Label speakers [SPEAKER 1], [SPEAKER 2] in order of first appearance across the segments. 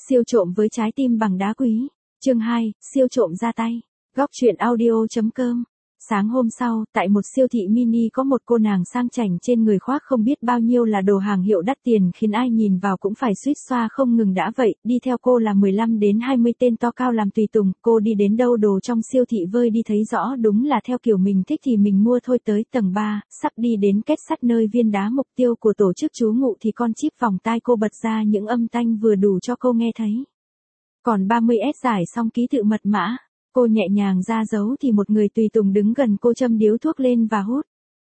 [SPEAKER 1] Siêu trộm với trái tim bằng đá quý. Chương 2, siêu trộm ra tay. Góc truyện audio.com. Sáng hôm sau, tại một siêu thị mini có một cô nàng sang chảnh trên người khoác không biết bao nhiêu là đồ hàng hiệu đắt tiền khiến ai nhìn vào cũng phải suýt xoa không ngừng. Đã vậy, đi theo cô là 15 đến 20 tên to cao làm tùy tùng. Cô đi đến đâu đồ trong siêu thị vơi đi thấy rõ đúng là theo kiểu mình thích thì mình mua thôi. Tới tầng 3, sắp đi đến kết sắt nơi viên đá mục tiêu của tổ chức trú ngụ thì con chip vòng tai cô bật ra những âm thanh vừa đủ cho cô nghe thấy. Còn 30S giải xong ký tự mật mã. Cô nhẹ nhàng ra dấu thì một người tùy tùng đứng gần cô châm điếu thuốc lên và hút.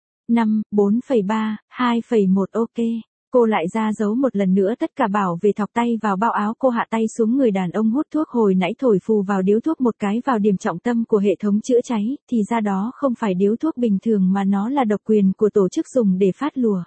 [SPEAKER 1] 5, 4,3, 2,1 ok. Cô lại ra dấu một lần nữa, tất cả bảo về thọc tay vào bao áo. Cô hạ tay xuống người đàn ông hút thuốc hồi nãy thổi phù vào điếu thuốc một cái vào điểm trọng tâm của hệ thống chữa cháy, thì ra đó không phải điếu thuốc bình thường mà nó là độc quyền của tổ chức dùng để phát lùa.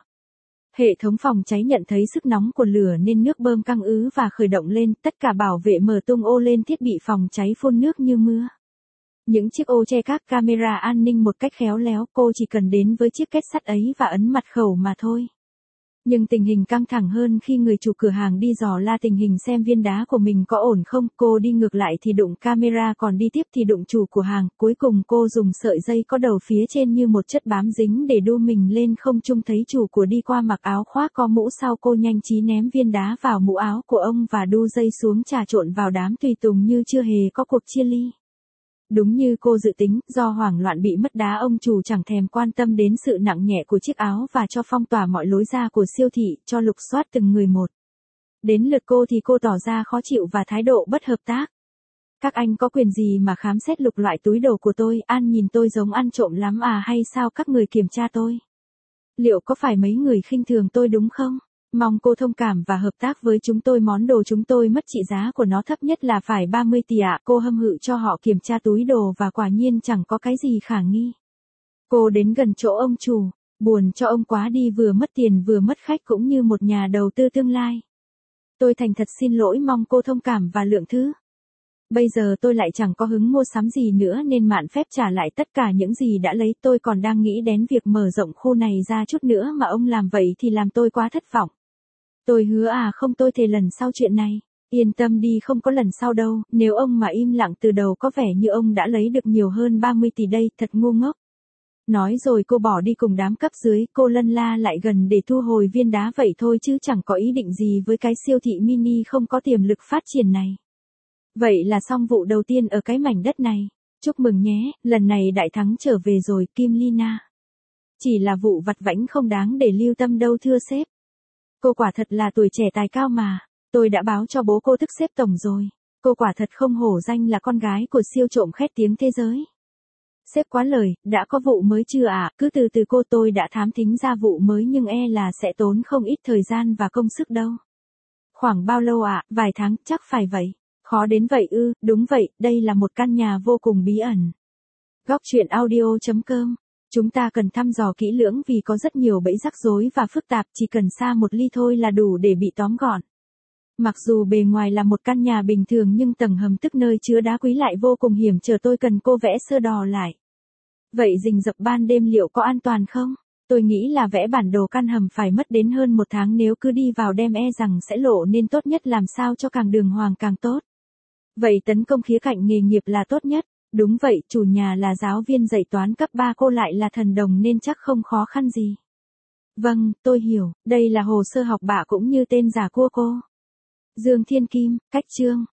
[SPEAKER 1] Hệ thống phòng cháy nhận thấy sức nóng của lửa nên nước bơm căng ứ và khởi động lên, tất cả bảo vệ mở tung ô lên thiết bị phòng cháy phun nước như mưa. Những chiếc ô che các camera an ninh một cách khéo léo, cô chỉ cần đến với chiếc kết sắt ấy và ấn mật khẩu mà thôi. Nhưng tình hình căng thẳng hơn khi người chủ cửa hàng đi dò la tình hình xem viên đá của mình có ổn không. Cô đi ngược lại thì đụng camera, còn đi tiếp thì đụng chủ của hàng. Cuối cùng cô dùng sợi dây có đầu phía trên như một chất bám dính để đu mình lên không trung, thấy chủ của đi qua mặc áo khoác có mũ sau. Cô nhanh trí ném viên đá vào mũ áo của ông và đu dây xuống trà trộn vào đám tùy tùng như chưa hề có cuộc chia ly. Đúng như cô dự tính, do hoảng loạn bị mất đá, ông chủ chẳng thèm quan tâm đến sự nặng nhẹ của chiếc áo và cho phong tỏa mọi lối ra của siêu thị, cho lục soát từng người một. Đến lượt cô thì cô tỏ ra khó chịu và thái độ bất hợp tác. Các anh có quyền gì mà khám xét lục loại túi đồ của tôi? An nhìn tôi giống ăn trộm lắm à hay sao các người kiểm tra tôi? Liệu có phải mấy người khinh thường tôi đúng không? Mong cô thông cảm và hợp tác với chúng tôi, món đồ chúng tôi mất trị giá của nó thấp nhất là phải 30 tỷ ạ. Cô hâm hự cho họ kiểm tra túi đồ và quả nhiên chẳng có cái gì khả nghi. Cô đến gần chỗ ông chủ, buồn cho ông quá đi, vừa mất tiền vừa mất khách cũng như một nhà đầu tư tương lai. Tôi thành thật xin lỗi, mong cô thông cảm và lượng thứ. Bây giờ tôi lại chẳng có hứng mua sắm gì nữa nên mạn phép trả lại tất cả những gì đã lấy. Tôi còn đang nghĩ đến việc mở rộng khu này ra chút nữa mà ông làm vậy thì làm tôi quá thất vọng. Tôi hứa không, tôi thề lần sau chuyện này. Yên tâm đi, không có lần sau đâu. Nếu ông mà im lặng từ đầu có vẻ như ông đã lấy được nhiều hơn 30 tỷ đây, thật ngu ngốc. Nói rồi cô bỏ đi cùng đám cấp dưới. Cô lân la lại gần để thu hồi viên đá vậy thôi chứ chẳng có ý định gì với cái siêu thị mini không có tiềm lực phát triển này. Vậy là xong vụ đầu tiên ở cái mảnh đất này. Chúc mừng nhé, lần này đại thắng trở về rồi, Kim Lina. Chỉ là vụ vặt vãnh không đáng để lưu tâm đâu thưa sếp. Cô quả thật là tuổi trẻ tài cao mà. Tôi đã báo cho bố cô tức sếp tổng rồi. Cô quả thật không hổ danh là con gái của siêu trộm khét tiếng thế giới. Sếp quá lời, đã có vụ mới chưa ạ? Cứ từ từ cô, tôi đã thám thính ra vụ mới nhưng e là sẽ tốn không ít thời gian và công sức đâu. Khoảng bao lâu ạ? Vài tháng, chắc phải vậy. Khó đến vậy ư? Đúng vậy, đây là một căn nhà vô cùng bí ẩn. Góc truyện audio.com. Chúng ta cần thăm dò kỹ lưỡng vì có rất nhiều bẫy rắc rối và phức tạp, chỉ cần xa một ly thôi là đủ để bị tóm gọn. Mặc dù bề ngoài là một căn nhà bình thường nhưng tầng hầm tức nơi chứa đá quý lại vô cùng hiểm trở. Tôi cần cô vẽ sơ đồ lại. Vậy rình rập ban đêm liệu có an toàn không? Tôi nghĩ là vẽ bản đồ căn hầm phải mất đến hơn 1 tháng, nếu cứ đi vào đêm e rằng sẽ lộ, nên tốt nhất làm sao cho càng đường hoàng càng tốt. Vậy tấn công khía cạnh nghề nghiệp là tốt nhất. Đúng vậy, chủ nhà là giáo viên dạy toán cấp 3, cô lại là thần đồng nên chắc không khó khăn gì. Vâng, tôi hiểu, đây là hồ sơ học bạ cũng như tên giả của cô. Dương Thiên Kim, cách chương.